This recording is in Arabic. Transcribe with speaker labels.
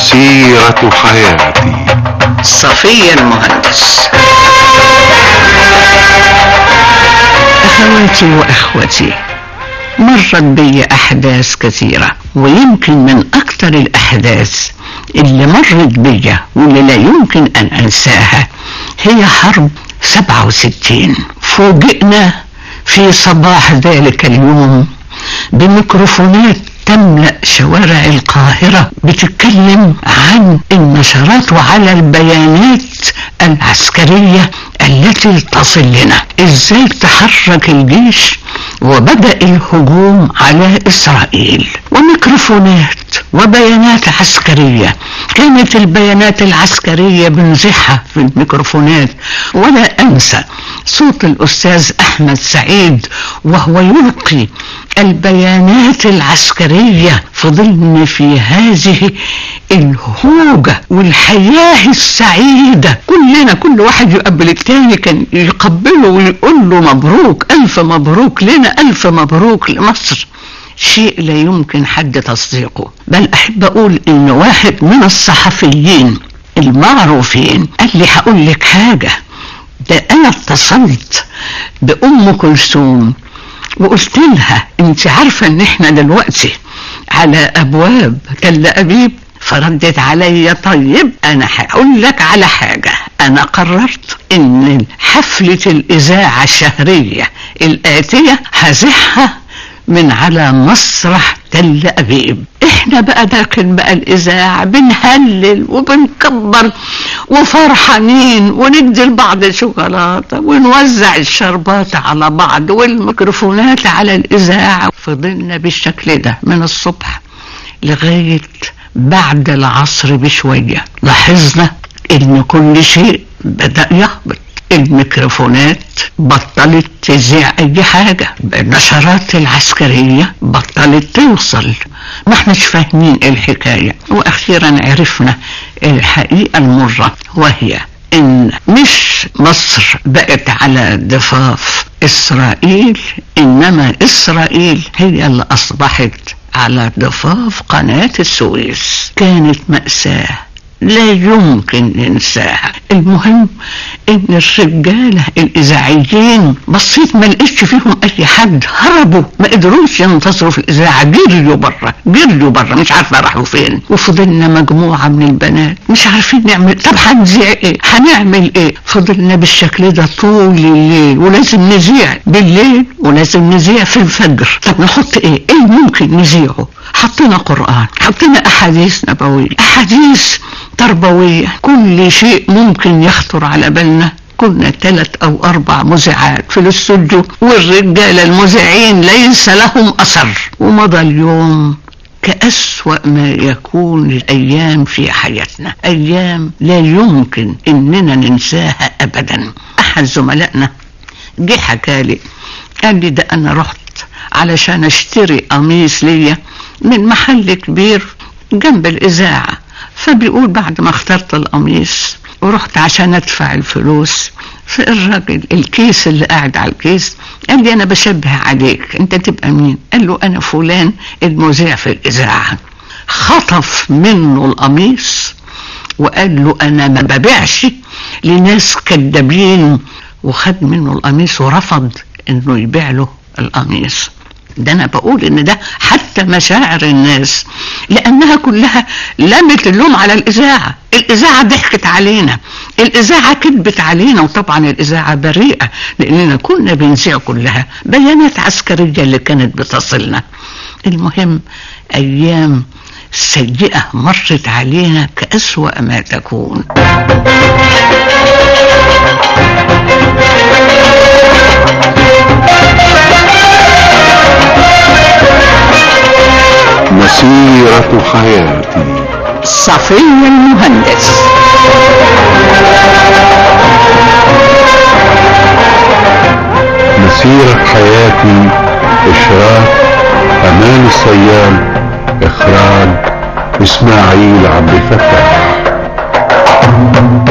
Speaker 1: مسيرة حياتي.
Speaker 2: صفية المهندس. أخواتي وأخوتي، مرت بي أحداث كثيرة، ويمكن من أكثر الأحداث اللي مرت بي واللي لا يمكن أن أنساها هي حرب 67. فوجئنا في صباح ذلك اليوم بميكروفونات تملأ شوارع القاهرة بتتكلم عن النشرات وعلى البيانات العسكرية التي تصل لنا، ازاي تحرك الجيش وبدأ الهجوم على إسرائيل، وميكروفونات وبيانات عسكرية. كانت البيانات العسكرية بنزحها في الميكروفونات، ولا أنسى صوت الأستاذ أحمد سعيد وهو يلقي البيانات العسكرية. فضلنا في هذه الهوجة والحياة السعيدة، كلنا كل واحد يقبل التاني، كان يقبله ويقول له مبروك، ألف مبروك لنا، ألف مبروك لمصر. شيء لا يمكن حد تصديقه. بل أحب أقول إن واحد من الصحفيين المعروفين قال لي هقول لك حاجة، ده أنا اتصلت بأم كلثوم وقلت لها انت عارفة ان احنا دلوقتي على ابواب تل ابيب؟ فردت علي طيب انا هقول لك على حاجة، انا قررت ان حفلة الاذاعة الشهرية الاتية هزحها من على مسرح تل أبيب. احنا بقى داخل بقى الإذاعة بنهلل وبنكبر وفرحانين وندي لبعض شوكولاتة ونوزع الشربات على بعض والميكروفونات على الإذاعة. فضلنا بالشكل ده من الصبح لغاية بعد العصر بشوية. لاحظنا ان كل شيء بدأ يهبط، الميكروفونات بطلت تذيع اي حاجة، النشرات العسكرية بطلت توصل، ما احناش فاهمين الحكاية. واخيرا عرفنا الحقيقة المرة، وهي ان مش مصر بقت على ضفاف اسرائيل، انما اسرائيل هي اللي اصبحت على ضفاف قناة السويس. كانت مأساة لا يمكن ننساها. المهم ان الرجاله الاذاعيين بصيت ما لقيتش فيهم اي حد، هربوا ما قدروش ينتصروا في الاذاعه، جريوا بره مش عارفه راحوا فين. وفضلنا مجموعه من البنات مش عارفين نعمل، طب هنذيع ايه، هنعمل ايه؟ فضلنا بالشكل ده طول الليل، ولازم نذيع بالليل ولازم نذيع في الفجر. طب نحط ايه ممكن نذيعه؟ حطينا قرآن، حطينا احاديث نبوية، احاديث تربوية، كل شيء ممكن يخطر على بالنا. كنا 3 أو 4 مذيعات في الاستوديو، والرجال المذيعين ليس لهم اثر. ومضى اليوم كأسوأ ما يكون الأيام في حياتنا، أيام لا يمكن إننا ننساها أبدا. أحد زملائنا جه حكالي، قال لي ده أنا رحت علشان اشتري قميص ليا من محل كبير جنب الإذاعة، فبيقول بعد ما اخترت القميص ورحت عشان ادفع الفلوس، فالراجل الكيس اللي قاعد على الكيس قال لي انا بشبه عليك، انت تبقى مين؟ قال له انا فلان المذيع في الإذاعة. خطف منه القميص وقال له انا ما ببيعش لناس كدابين، وخد منه القميص ورفض انه يبيع له القميص. ده انا بقول ان ده حتى مشاعر الناس، لانها كلها لمت اللوم على الاذاعه. الاذاعه ضحكت علينا، الاذاعه كذبت علينا، وطبعا الاذاعه بريئه لاننا كنا بنذيع كلها بيانات عسكريه اللي كانت بتصلنا. المهم ايام سيئه مرت علينا كأسوأ ما تكون.
Speaker 1: مسيرة حياتي.
Speaker 2: صفية المهندس.
Speaker 1: مسيرة حياتي، إشراف أمان الصيام، إخراج إسماعيل عبد الفتاح.